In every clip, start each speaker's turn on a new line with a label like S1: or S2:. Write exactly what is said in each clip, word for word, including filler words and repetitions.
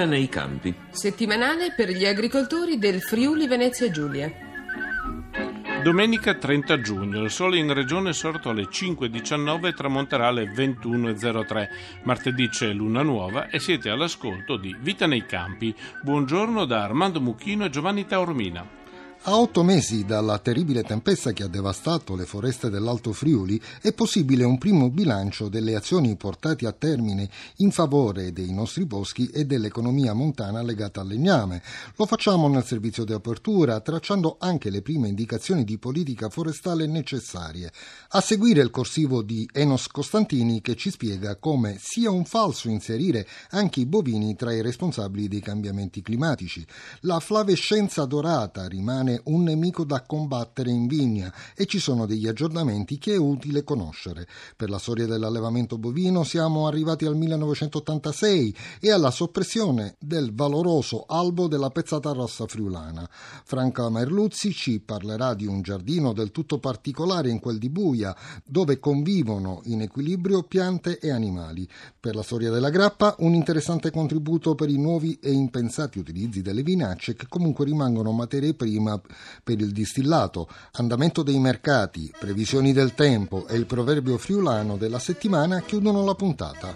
S1: Vita nei campi.
S2: Settimanale per gli agricoltori del Friuli Venezia Giulia.
S3: Domenica trenta giugno, il sole in regione è sorto alle cinque e diciannove e tramonterà alle ventuno e zero tre. Martedì c'è luna nuova e siete all'ascolto di Vita nei campi. Buongiorno da Armando Mucchino e Giovanni Taormina.
S4: A otto mesi dalla terribile tempesta che ha devastato le foreste dell'Alto Friuli è possibile un primo bilancio delle azioni portate a termine in favore dei nostri boschi e dell'economia montana legata al legname. Lo facciamo nel servizio di apertura, tracciando anche le prime indicazioni di politica forestale necessarie. A seguire il corsivo di Enos Costantini che ci spiega come sia un falso inserire anche i bovini tra i responsabili dei cambiamenti climatici. La flavescenza dorata rimane un nemico da combattere in vigna e ci sono degli aggiornamenti che è utile conoscere. Per la storia dell'allevamento bovino siamo arrivati al millenovecentottantasei e alla soppressione del valoroso albo della pezzata rossa friulana. Franca Merluzzi ci parlerà di un giardino del tutto particolare in quel di Buia, dove convivono in equilibrio piante e animali. Per la storia della grappa un interessante contributo per i nuovi e impensati utilizzi delle vinacce che comunque rimangono materie prima per il distillato, andamento dei mercati, previsioni del tempo e il proverbio friulano della settimana chiudono la puntata.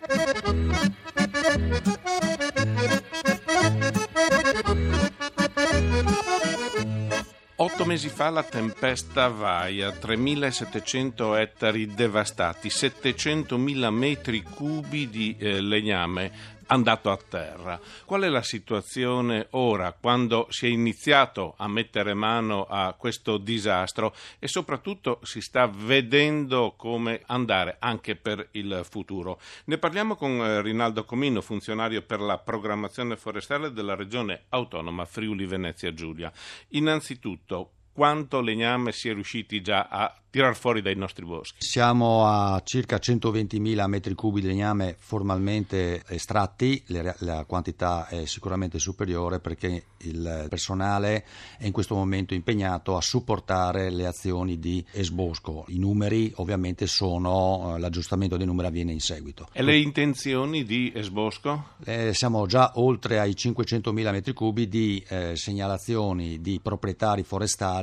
S3: Otto mesi fa la tempesta Vaia, tremilasettecento ettari devastati, settecentomila metri cubi di eh, legname andato a terra. Qual è la situazione ora, quando si è iniziato a mettere mano a questo disastro e soprattutto si sta vedendo come andare anche per il futuro? Ne parliamo con Rinaldo Comino, funzionario per la programmazione forestale della Regione Autonoma Friuli Venezia Giulia. Innanzitutto, quanto legname si è riusciti già a tirar fuori dai nostri boschi?
S5: Siamo a circa centoventimila metri cubi di legname formalmente estratti. Le, la quantità è sicuramente superiore perché il personale è in questo momento impegnato a supportare le azioni di esbosco. I numeri ovviamente sono, l'aggiustamento dei numeri avviene in seguito.
S3: E le intenzioni di esbosco?
S5: Eh, siamo già oltre ai cinquecentomila metri cubi di eh, segnalazioni di proprietari forestali,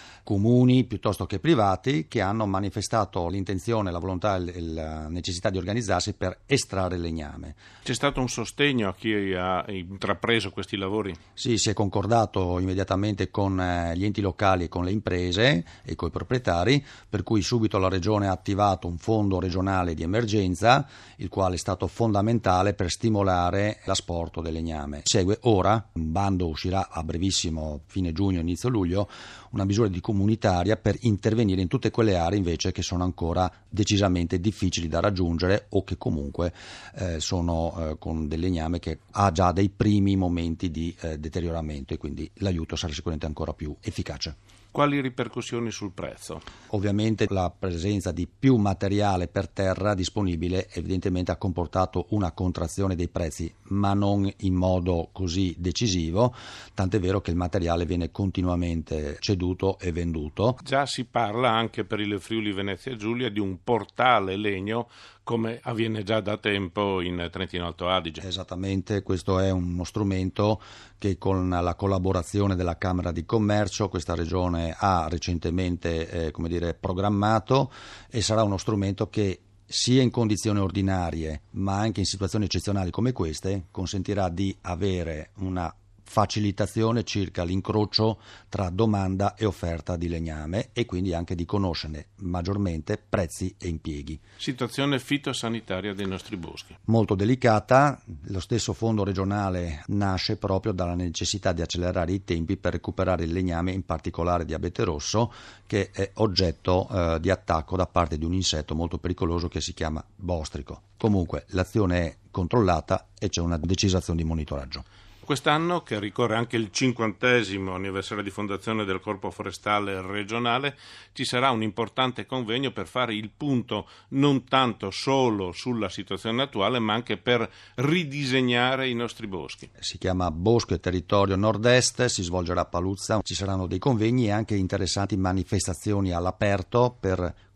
S5: comuni piuttosto che privati, che hanno manifestato l'intenzione, la volontà e la necessità di organizzarsi per estrarre legname.
S3: C'è stato un sostegno a chi ha intrapreso questi lavori?
S5: Sì, si è concordato immediatamente con gli enti locali e con le imprese e con i proprietari, per cui subito la Regione ha attivato un fondo regionale di emergenza, il quale è stato fondamentale per stimolare l'asporto del legname. Segue ora, un bando uscirà a brevissimo, fine giugno, inizio luglio, una misura di comunitaria per intervenire in tutte quelle aree invece che sono ancora decisamente difficili da raggiungere o che comunque eh, sono eh, con del legname che ha già dei primi momenti di eh, deterioramento e quindi l'aiuto sarà sicuramente ancora più efficace.
S3: Quali ripercussioni sul prezzo?
S5: Ovviamente la presenza di più materiale per terra disponibile evidentemente ha comportato una contrazione dei prezzi, ma non in modo così decisivo, tant'è vero che il materiale viene continuamente ceduto e venduto.
S3: Già si parla anche per il Friuli Venezia Giulia di un portale legno, come avviene già da tempo in Trentino Alto Adige.
S5: Esattamente, questo è uno strumento che con la collaborazione della Camera di Commercio questa regione ha recentemente eh, come dire, programmato e sarà uno strumento che sia in condizioni ordinarie ma anche in situazioni eccezionali come queste consentirà di avere una facilitazione circa l'incrocio tra domanda e offerta di legname e quindi anche di conoscerne maggiormente prezzi e impieghi.
S3: Situazione fitosanitaria dei nostri boschi.
S5: Molto delicata, lo stesso fondo regionale nasce proprio dalla necessità di accelerare i tempi per recuperare il legname, in particolare di abete rosso, che è oggetto eh, di attacco da parte di un insetto molto pericoloso che si chiama bostrico. Comunque l'azione è controllata e c'è una decisa azione di monitoraggio.
S3: Quest'anno, che ricorre anche il cinquantesimo anniversario di fondazione del Corpo Forestale Regionale, ci sarà un importante convegno per fare il punto non tanto solo sulla situazione attuale, ma anche per ridisegnare i nostri boschi.
S5: Si chiama Bosco e Territorio Nord-Est, si svolgerà a Paluzza, ci saranno dei convegni e anche interessanti manifestazioni all'aperto per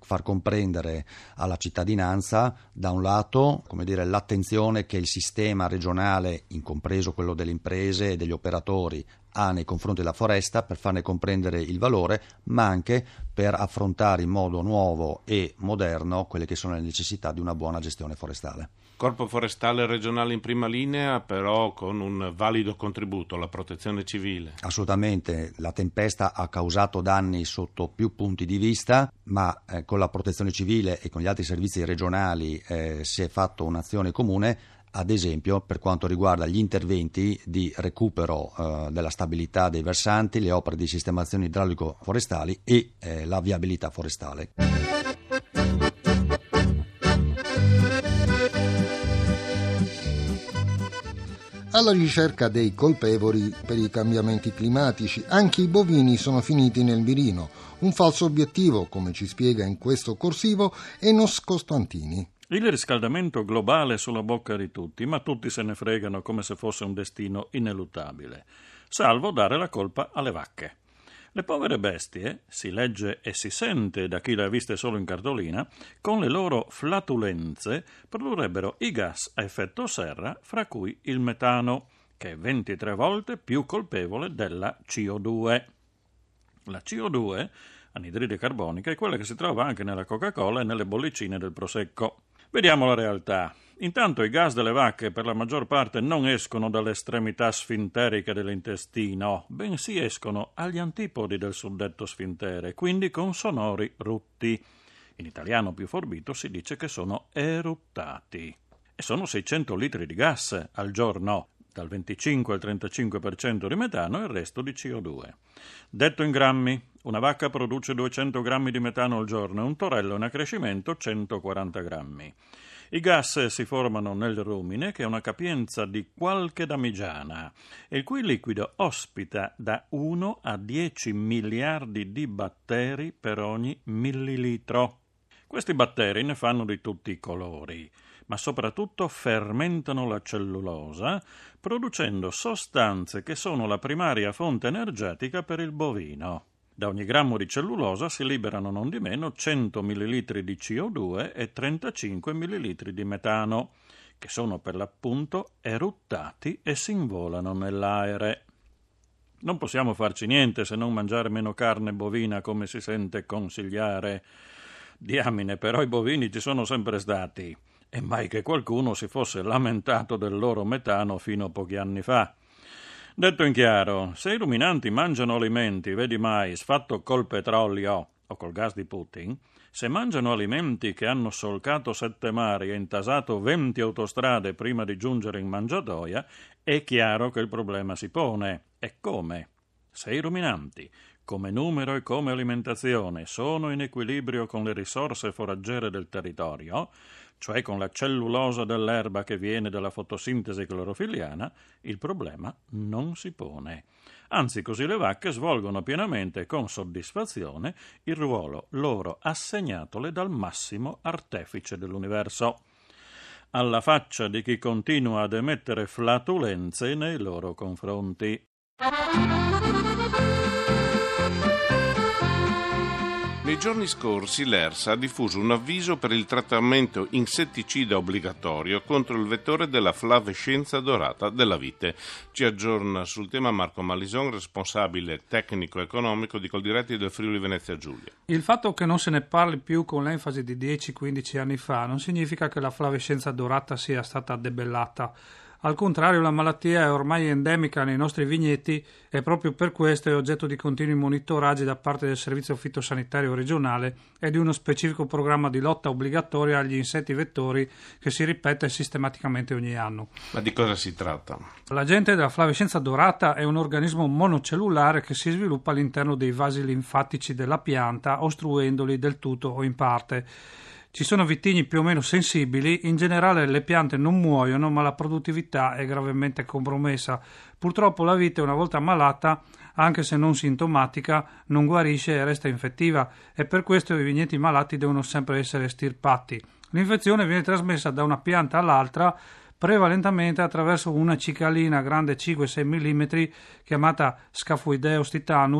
S5: far comprendere alla cittadinanza, da un lato, come dire, l'attenzione che il sistema regionale, incompreso quello delle imprese e degli operatori, ha nei confronti della foresta, per farne comprendere il valore, ma anche per affrontare in modo nuovo e moderno quelle che sono le necessità di una buona gestione forestale.
S3: Corpo forestale regionale in prima linea, però con un valido contributo alla protezione civile.
S5: Assolutamente, la tempesta ha causato danni sotto più punti di vista, ma eh, con la protezione civile e con gli altri servizi regionali eh, si è fatto un'azione comune. Ad esempio, per quanto riguarda gli interventi di recupero eh, della stabilità dei versanti, le opere di sistemazione idraulico-forestali e eh, la viabilità forestale.
S4: Alla ricerca dei colpevoli per i cambiamenti climatici, anche i bovini sono finiti nel mirino. Un falso obiettivo, come ci spiega in questo corsivo Enos Costantini.
S1: Il riscaldamento globale è sulla bocca di tutti, ma tutti se ne fregano come se fosse un destino ineluttabile, salvo dare la colpa alle vacche. Le povere bestie, si legge e si sente da chi le ha viste solo in cartolina, con le loro flatulenze produrrebbero i gas a effetto serra, fra cui il metano, che è ventitré volte più colpevole della C O due. La C O due, anidride carbonica, è quella che si trova anche nella Coca-Cola e nelle bollicine del Prosecco. Vediamo la realtà. Intanto i gas delle vacche per la maggior parte non escono dall'estremità sfinterica dell'intestino, bensì escono agli antipodi del suddetto sfintere, quindi con sonori rutti. In italiano più forbito si dice che sono eruttati. E sono seicento litri di gas al giorno, dal venticinque al trentacinque per cento di metano e il resto di C O due. Detto in grammi, una vacca produce duecento grammi di metano al giorno e un torello in accrescimento centoquaranta grammi. I gas si formano nel rumine, che è una capienza di qualche damigiana, il cui liquido ospita da uno a dieci miliardi di batteri per ogni millilitro. Questi batteri ne fanno di tutti i colori, ma soprattutto fermentano la cellulosa, producendo sostanze che sono la primaria fonte energetica per il bovino. Da ogni grammo di cellulosa si liberano non di meno cento millilitri di C O due e trentacinque millilitri di metano, che sono per l'appunto eruttati e si involano nell'aere. Non possiamo farci niente se non mangiare meno carne bovina come si sente consigliare. Diamine, però i bovini ci sono sempre stati, e mai che qualcuno si fosse lamentato del loro metano fino a pochi anni fa. Detto in chiaro, se i ruminanti mangiano alimenti, vedi mais, fatto col petrolio o col gas di Putin, se mangiano alimenti che hanno solcato sette mari e intasato venti autostrade prima di giungere in mangiatoia, è chiaro che il problema si pone. E come? Se i ruminanti, come numero e come alimentazione, sono in equilibrio con le risorse foraggere del territorio, cioè con la cellulosa dell'erba che viene dalla fotosintesi clorofilliana, il problema non si pone. Anzi, così le vacche svolgono pienamente e con soddisfazione il ruolo loro assegnatole dal massimo artefice dell'universo. Alla faccia di chi continua ad emettere flatulenze nei loro confronti.
S3: Nei giorni scorsi l'ERSA ha diffuso un avviso per il trattamento insetticida obbligatorio contro il vettore della flavescenza dorata della vite. Ci aggiorna sul tema Marco Malison, responsabile tecnico-economico di Coldiretti del Friuli Venezia Giulia.
S6: Il fatto che non se ne parli più con l'enfasi di dieci quindici anni fa non significa che la flavescenza dorata sia stata debellata. Al contrario, la malattia è ormai endemica nei nostri vigneti e proprio per questo è oggetto di continui monitoraggi da parte del Servizio Fitosanitario regionale e di uno specifico programma di lotta obbligatoria agli insetti vettori che si ripete sistematicamente ogni anno.
S3: Ma di cosa si tratta?
S6: L'agente della flavescenza dorata è un organismo monocellulare che si sviluppa all'interno dei vasi linfatici della pianta, ostruendoli del tutto o in parte. Ci sono vitigni più o meno sensibili, in generale le piante non muoiono ma la produttività è gravemente compromessa. Purtroppo la vite, una volta ammalata, anche se non sintomatica, non guarisce e resta infettiva e per questo i vigneti malati devono sempre essere estirpati. L'infezione viene trasmessa da una pianta all'altra prevalentemente attraverso una cicalina grande cinque sei millimetri chiamata Scaphoideus titanus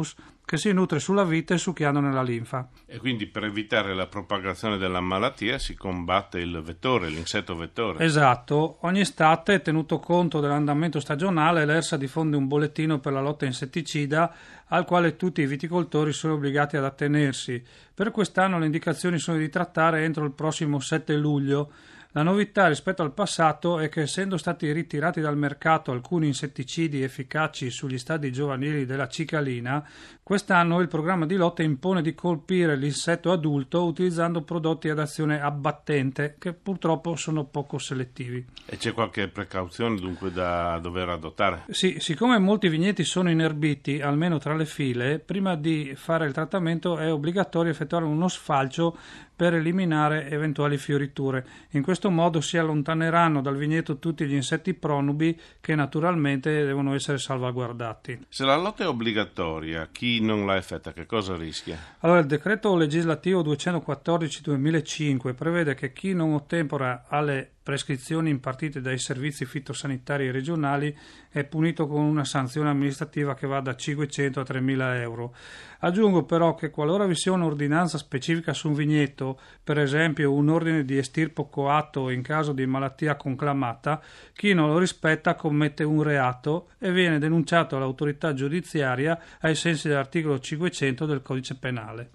S6: che si nutre sulla vite succhiandone la linfa.
S3: E quindi per evitare la propagazione della malattia si combatte il vettore, l'insetto vettore.
S6: Esatto, ogni estate, tenuto conto dell'andamento stagionale, l'E R S A diffonde un bollettino per la lotta insetticida al quale tutti i viticoltori sono obbligati ad attenersi. Per quest'anno le indicazioni sono di trattare entro il prossimo sette luglio. La novità rispetto al passato è che, essendo stati ritirati dal mercato alcuni insetticidi efficaci sugli stadi giovanili della cicalina, quest'anno il programma di lotta impone di colpire l'insetto adulto utilizzando prodotti ad azione abbattente, che purtroppo sono poco selettivi.
S3: E c'è qualche precauzione dunque da dover adottare?
S6: Sì, siccome molti vigneti sono inerbiti, almeno tra le file, prima di fare il trattamento è obbligatorio effettuare uno sfalcio per eliminare eventuali fioriture. In questo modo si allontaneranno dal vigneto tutti gli insetti pronubi che naturalmente devono essere salvaguardati.
S3: Se la lotta è obbligatoria, chi non la effettua che cosa rischia?
S6: Allora, il decreto legislativo duecentoquattordici duemilacinque prevede che chi non ottempera alle prescrizioni impartite dai servizi fitosanitari regionali è punito con una sanzione amministrativa che va da cinquecento a tremila euro. Aggiungo però che qualora vi sia un'ordinanza specifica su un vigneto, per esempio un ordine di estirpo coatto in caso di malattia conclamata, chi non lo rispetta commette un reato e viene denunciato all'autorità giudiziaria ai sensi dell'articolo cinquecento del Codice Penale.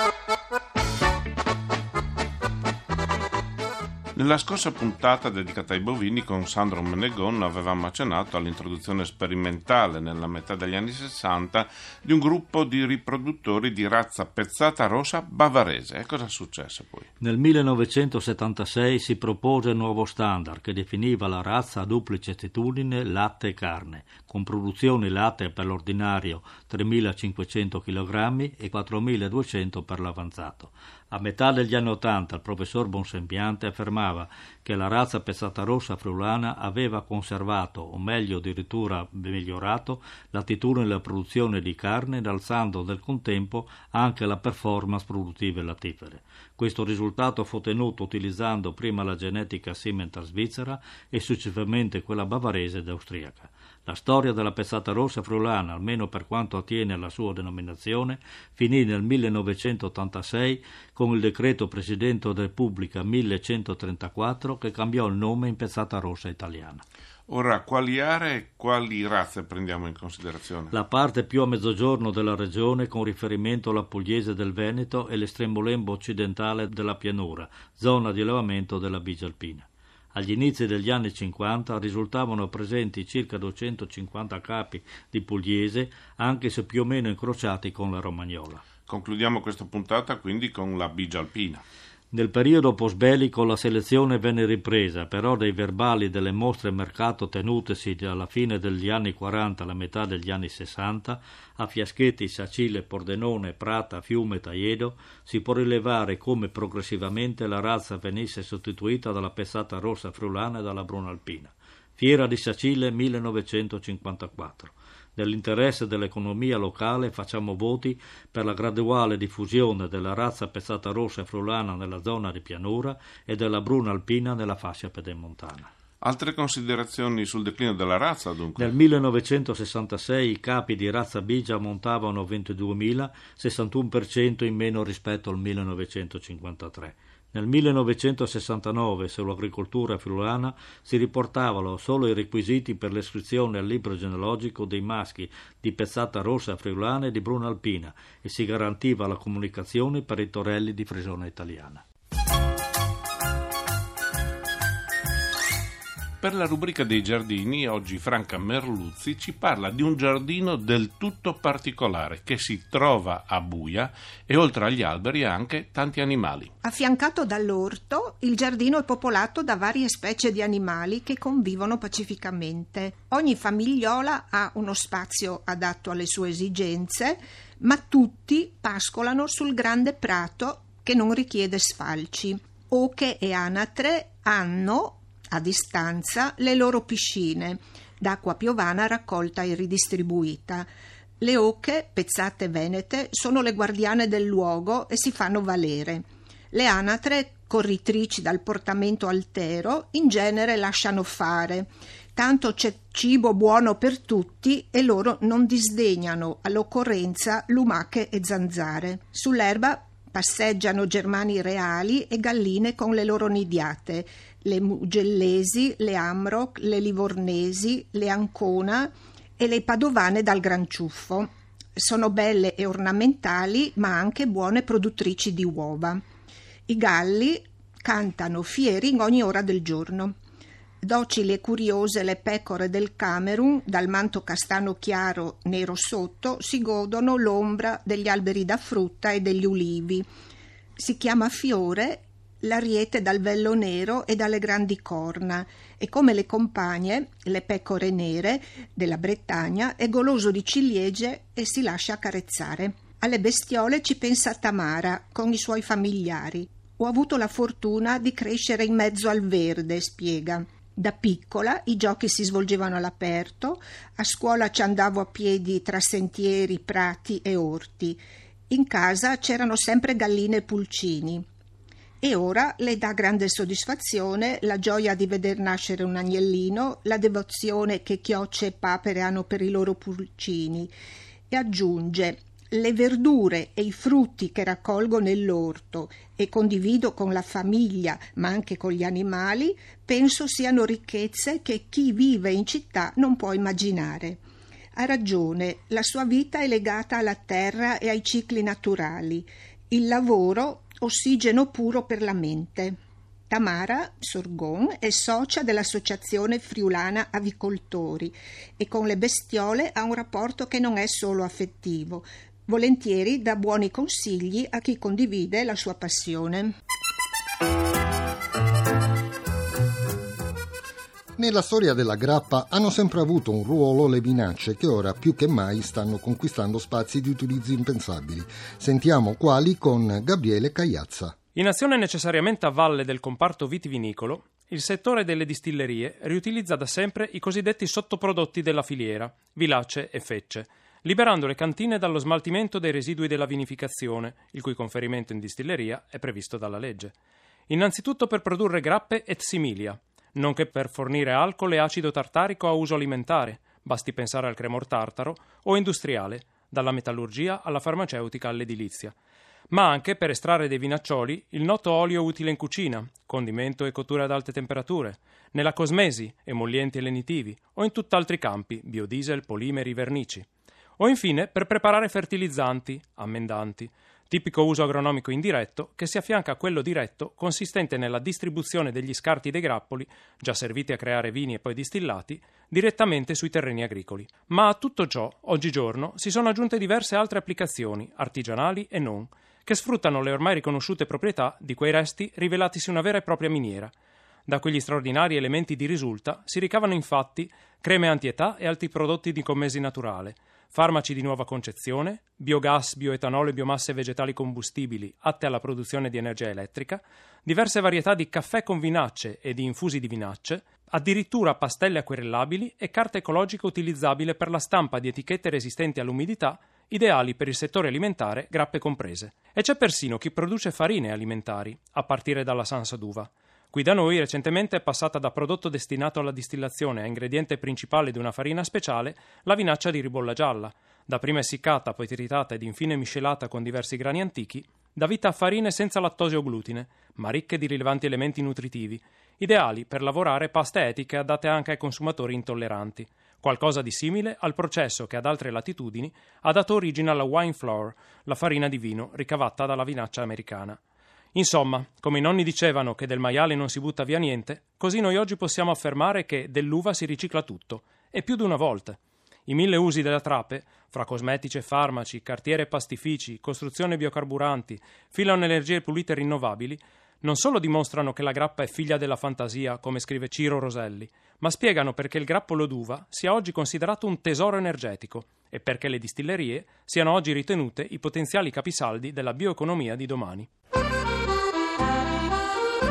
S3: Nella scorsa puntata dedicata ai bovini con Sandro Menegon avevamo accennato all'introduzione sperimentale nella metà degli anni sessanta di un gruppo di riproduttori di razza pezzata rossa bavarese. E cosa è successo poi?
S7: Nel millenovecentosettantasei si propose un nuovo standard che definiva la razza a duplice attitudine latte e carne, con produzioni latte per l'ordinario tremilacinquecento chilogrammi e quattromiladuecento per l'avanzato. A metà degli anni Ottanta il professor Bonsembiante affermava che la razza pezzata rossa friulana aveva conservato, o meglio addirittura migliorato, l'attitudine della produzione di carne, alzando nel contempo anche la performance produttive lattifere. Questo risultato fu ottenuto utilizzando prima la genetica Simmental svizzera e successivamente quella bavarese ed austriaca. La storia della pezzata rossa friulana, almeno per quanto attiene alla sua denominazione, finì nel millenovecentottantasei con il decreto Presidente della Repubblica millecentotrentaquattro che cambiò il nome in pezzata rossa italiana.
S3: Ora, quali aree e quali razze prendiamo in considerazione?
S7: La parte più a mezzogiorno della regione con riferimento alla Pugliese del Veneto e l'estremo lembo occidentale della pianura, zona di allevamento della bigia alpina. Agli inizi degli anni cinquanta risultavano presenti circa duecentocinquanta capi di pugliese, anche se più o meno incrociati con la romagnola.
S3: Concludiamo questa puntata quindi con la bigia alpina.
S7: Nel periodo postbellico la selezione venne ripresa, però dai verbali delle mostre mercato tenutesi alla fine degli anni quaranta alla metà degli anni sessanta, a Fiaschetti, Sacile, Pordenone, Prata, Fiume, Taiedo, si può rilevare come progressivamente la razza venisse sostituita dalla pezzata rossa friulana e dalla bruna alpina. Fiera di Sacile millenovecentocinquantaquattro. Nell'interesse dell'economia locale facciamo voti per la graduale diffusione della razza pezzata rossa friulana nella zona di pianura e della bruna alpina nella fascia pedemontana.
S3: Altre considerazioni sul declino della razza, dunque?
S7: Nel millenovecentosessantasei i capi di razza bigia ammontavano ventiduemila, sessantuno per cento in meno rispetto al millenovecentocinquantatré. Nel millenovecentosessantanove sull'agricoltura friulana si riportavano solo i requisiti per l'iscrizione al libro genealogico dei maschi di pezzata rossa friulana e di bruna alpina e si garantiva la comunicazione per i torelli di Frisona italiana.
S3: Per la rubrica dei giardini, oggi Franca Merluzzi ci parla di un giardino del tutto particolare che si trova a Buia e oltre agli alberi anche tanti animali.
S8: Affiancato dall'orto, il giardino è popolato da varie specie di animali che convivono pacificamente. Ogni famigliola ha uno spazio adatto alle sue esigenze, ma tutti pascolano sul grande prato che non richiede sfalci. Oche e anatre hanno a distanza le loro piscine d'acqua piovana raccolta e ridistribuita. Le oche, pezzate venete, sono le guardiane del luogo e si fanno valere. Le anatre, corritrici dal portamento altero, in genere lasciano fare. Tanto c'è cibo buono per tutti e loro non disdegnano all'occorrenza lumache e zanzare. Sull'erba passeggiano germani reali e galline con le loro nidiate, le mugellesi, le amroc, le livornesi, le ancona e le padovane dal gran ciuffo. Sono belle e ornamentali, ma anche buone produttrici di uova. I galli cantano fieri in ogni ora del giorno. Docili e curiose le pecore del Camerun, dal manto castano chiaro nero sotto, si godono l'ombra degli alberi da frutta e degli ulivi. Si chiama fiore l'ariete dal vello nero e dalle grandi corna, e come le compagne, le pecore nere della Bretagna, è goloso di ciliegie e si lascia accarezzare. Alle bestiole ci pensa Tamara con i suoi familiari. Ho avuto la fortuna di crescere in mezzo al verde, spiega. Da piccola i giochi si svolgevano all'aperto, a scuola ci andavo a piedi tra sentieri, prati e orti. In casa c'erano sempre galline e pulcini. E ora le dà grande soddisfazione la gioia di veder nascere un agnellino, la devozione che chiocce e papere hanno per i loro pulcini. E aggiunge: le verdure e i frutti che raccolgo nell'orto e condivido con la famiglia, ma anche con gli animali, penso siano ricchezze che chi vive in città non può immaginare. Ha ragione, la sua vita è legata alla terra e ai cicli naturali. Il lavoro, ossigeno puro per la mente. Tamara Sorgon è socia dell'Associazione Friulana Avicoltori e con le bestiole ha un rapporto che non è solo affettivo. Volentieri dà buoni consigli a chi condivide la sua passione.
S4: Nella storia della grappa hanno sempre avuto un ruolo le vinacce che ora più che mai stanno conquistando spazi di utilizzo impensabili. Sentiamo quali con Gabriele Cagliazza.
S9: In azione necessariamente a valle del comparto vitivinicolo, il settore delle distillerie riutilizza da sempre i cosiddetti sottoprodotti della filiera, vilacce e fecce, liberando le cantine dallo smaltimento dei residui della vinificazione, il cui conferimento in distilleria è previsto dalla legge. Innanzitutto per produrre grappe et similia, nonché per fornire alcol e acido tartarico a uso alimentare, basti pensare al cremor tartaro, o industriale, dalla metallurgia alla farmaceutica all'edilizia, ma anche per estrarre dei vinaccioli il noto olio utile in cucina, condimento e cottura ad alte temperature, nella cosmesi, emollienti e lenitivi, o in tutt'altri campi, biodiesel, polimeri, vernici. O infine per preparare fertilizzanti, ammendanti, tipico uso agronomico indiretto che si affianca a quello diretto consistente nella distribuzione degli scarti dei grappoli, già serviti a creare vini e poi distillati, direttamente sui terreni agricoli. Ma a tutto ciò, oggigiorno, si sono aggiunte diverse altre applicazioni, artigianali e non, che sfruttano le ormai riconosciute proprietà di quei resti rivelatisi una vera e propria miniera. Da quegli straordinari elementi di risulta si ricavano infatti creme antietà e altri prodotti di commesi naturale, farmaci di nuova concezione, biogas, bioetanolo e biomasse vegetali combustibili atte alla produzione di energia elettrica, diverse varietà di caffè con vinacce e di infusi di vinacce, addirittura pastelle acquerellabili e carta ecologica utilizzabile per la stampa di etichette resistenti all'umidità, ideali per il settore alimentare, grappe comprese. E c'è persino chi produce farine alimentari, a partire dalla sansa d'uva. Qui da noi recentemente è passata da prodotto destinato alla distillazione a ingrediente principale di una farina speciale la vinaccia di ribolla gialla, dapprima essiccata, poi tritata ed infine miscelata con diversi grani antichi, dà vita a farine senza lattosio o glutine, ma ricche di rilevanti elementi nutritivi, ideali per lavorare paste etiche adatte anche ai consumatori intolleranti, qualcosa di simile al processo che ad altre latitudini ha dato origine alla wine flour, la farina di vino ricavata dalla vinaccia americana. Insomma, come i nonni dicevano che del maiale non si butta via niente, così noi oggi possiamo affermare che dell'uva si ricicla tutto, e più di una volta. I mille usi della trape, fra cosmetici e farmaci, cartiere e pastifici, costruzione e biocarburanti, fino a energie pulite e rinnovabili, non solo dimostrano che la grappa è figlia della fantasia, come scrive Ciro Roselli, ma spiegano perché il grappolo d'uva sia oggi considerato un tesoro energetico e perché le distillerie siano oggi ritenute i potenziali capisaldi della bioeconomia di domani.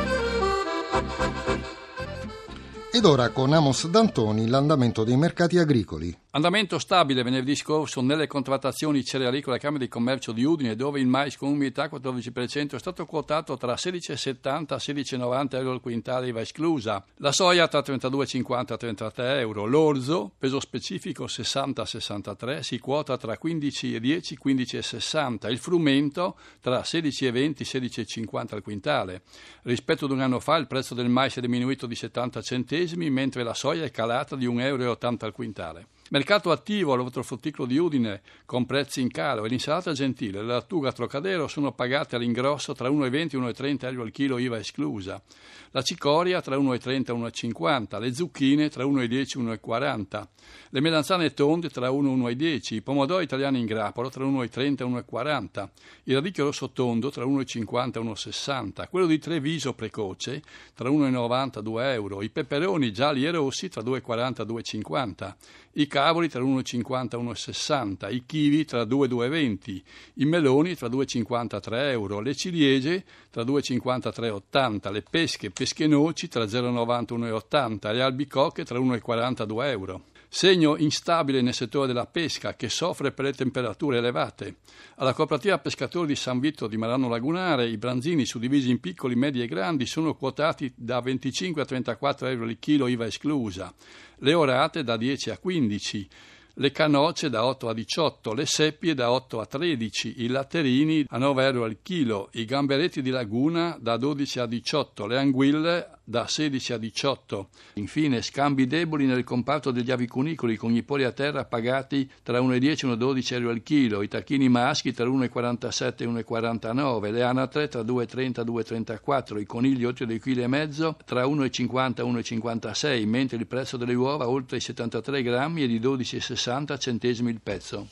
S4: Ed ora con Amos D'Antoni l'andamento dei mercati agricoli.
S10: Andamento stabile venerdì scorso nelle contrattazioni cerealicole alla Camera di Commercio di Udine, dove il mais con umidità quattordici per cento è stato quotato tra sedici virgola settanta e sedici virgola novanta euro al quintale, I V A esclusa. La soia tra trentadue virgola cinquanta e trentatré euro. L'orzo, peso specifico sessanta sessantatré, si quota tra quindici virgola dieci e quindici virgola sessanta. Il frumento tra sedici virgola venti e sedici virgola cinquanta al quintale. Rispetto ad un anno fa il prezzo del mais è diminuito di settanta centesimi, mentre la soia è calata di un euro e ottanta al quintale. Mercato attivo all'ortofrutticolo di Udine con prezzi in calo e l'insalata gentile e la lattuga Trocadero sono pagate all'ingrosso tra uno virgola venti e uno virgola trenta euro al chilo, I V A esclusa. La cicoria tra uno virgola trenta e uno virgola cinquanta, le zucchine tra uno virgola dieci e uno virgola quaranta, le melanzane tonde tra uno e uno virgola dieci, i pomodori italiani in grappolo tra uno virgola trenta e uno virgola quaranta, il radicchio rosso tondo tra uno virgola cinquanta e uno virgola sessanta, quello di Treviso precoce tra uno virgola novanta e due euro, i peperoni gialli e rossi tra due virgola quaranta e due virgola cinquanta, i cavoli tra uno virgola cinquanta e uno virgola sessanta, i kiwi tra due e due virgola venti, i meloni tra due virgola cinquanta e tre euro, le ciliegie tra due virgola cinquanta e tre virgola ottanta, le pesche, pesche noci tra zero virgola novanta e uno virgola ottanta, le albicocche tra uno virgola quaranta e due euro. Segno instabile nel settore della pesca che soffre per le temperature elevate. Alla cooperativa pescatori di San Vito di Marano Lagunare i branzini suddivisi in piccoli, medi e grandi sono quotati da venticinque a trentaquattro euro il chilo, I V A esclusa, le orate da dieci a quindici, le canocce da otto a diciotto, le seppie da otto a tredici, i latterini a nove euro al chilo, i gamberetti di laguna da dodici a diciotto, le anguille da sedici a diciotto. Infine, scambi deboli nel comparto degli avicunicoli con i polli a terra pagati tra uno virgola dieci e uno virgola dodici euro al chilo, i tacchini maschi tra uno virgola quarantasette e uno virgola quarantanove, le anatre tra due virgola trenta e due virgola trentaquattro, i conigli oltre due virgola cinque chili tra uno virgola cinquanta e uno virgola cinquantasei, mentre il prezzo delle uova oltre i settantatré grammi è di dodici virgola sessanta centesimi il pezzo.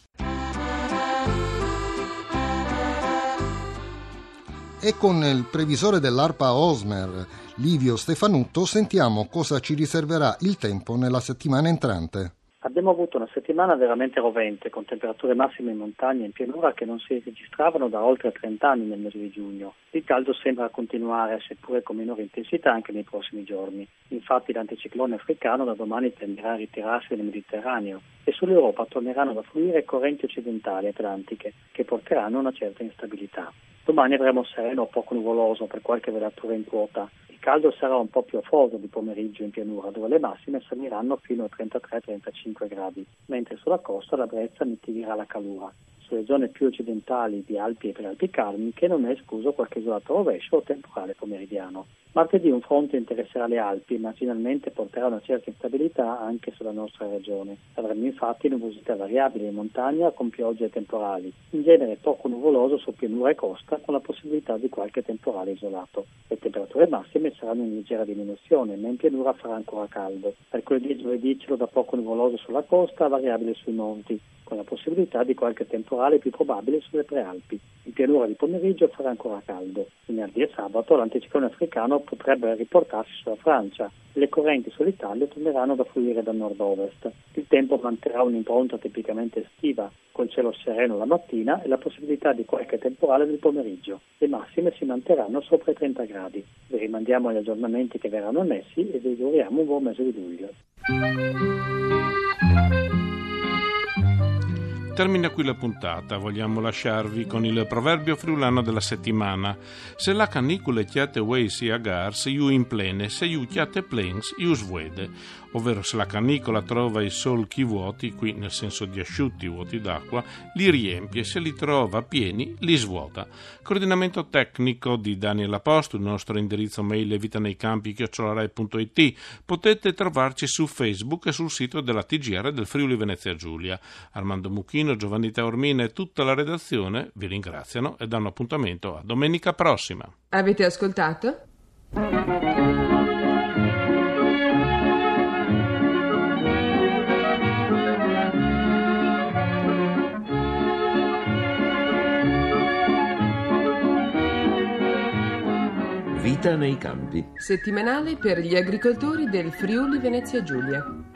S4: E con il previsore dell'ARPA Osmer, Livio Stefanutto, sentiamo cosa ci riserverà il tempo nella settimana entrante.
S11: Abbiamo avuto una settimana veramente rovente, con temperature massime in montagna e in pianura che non si registravano da oltre trenta anni nel mese di giugno. Il caldo sembra continuare, seppure con minore intensità, anche nei prossimi giorni. Infatti l'anticiclone africano da domani tenderà a ritirarsi nel Mediterraneo e sull'Europa torneranno ad affluire correnti occidentali atlantiche che porteranno una certa instabilità. Domani avremo sereno o poco nuvoloso per qualche velatura in quota. Il caldo sarà un po' più afoso di pomeriggio in pianura, dove le massime saliranno fino a trentatré trentacinque gradi, mentre sulla costa la brezza mitigherà la calura. Sulle zone più occidentali di Alpi e prealpi calmiche non è escluso qualche isolato rovescio o temporale pomeridiano. Martedì un fronte interesserà le Alpi e marginalmente porterà una certa instabilità anche sulla nostra regione. Avremo infatti nuvolosità variabili in montagna con piogge e temporali, in genere poco nuvoloso su pianura e costa con la possibilità di qualche temporale isolato. Le temperature massime saranno in leggera diminuzione, ma in pianura farà ancora caldo. Mercoledì e giovedì cielo da poco nuvoloso sulla costa, variabile sui monti, con la possibilità di qualche temporale più probabile sulle prealpi. In pianura di pomeriggio farà ancora caldo. Venerdì e sabato l'anticiclone africano potrebbe riportarsi sulla Francia. Le correnti sull'Italia torneranno ad affluire da nord-ovest. Il tempo manterrà un'impronta tipicamente estiva, col cielo sereno la mattina e la possibilità di qualche temporale nel pomeriggio. Le massime si manterranno sopra i trenta gradi. Vi rimandiamo agli aggiornamenti che verranno annessi e vi auguriamo un buon mese di luglio.
S3: Termina qui la puntata, vogliamo lasciarvi con il proverbio friulano della settimana. Se la canicula chiate weis e agars, iu in plene, se iu chiate plens, iu svede. Ovvero se la canicola trova i solchi vuoti, qui nel senso di asciutti, vuoti d'acqua, li riempie, se li trova pieni, li svuota. Coordinamento tecnico di Daniel Aposto, il nostro indirizzo mail è vitaneicampi chiocciola rai punto it. Potete trovarci su Facebook e sul sito della T G R del Friuli Venezia Giulia. Armando Mucchino, Giovanni Taormina e tutta la redazione vi ringraziano e danno appuntamento a domenica prossima.
S2: Avete ascoltato?
S12: Vita nei campi.
S2: Settimanale per gli agricoltori del Friuli Venezia Giulia.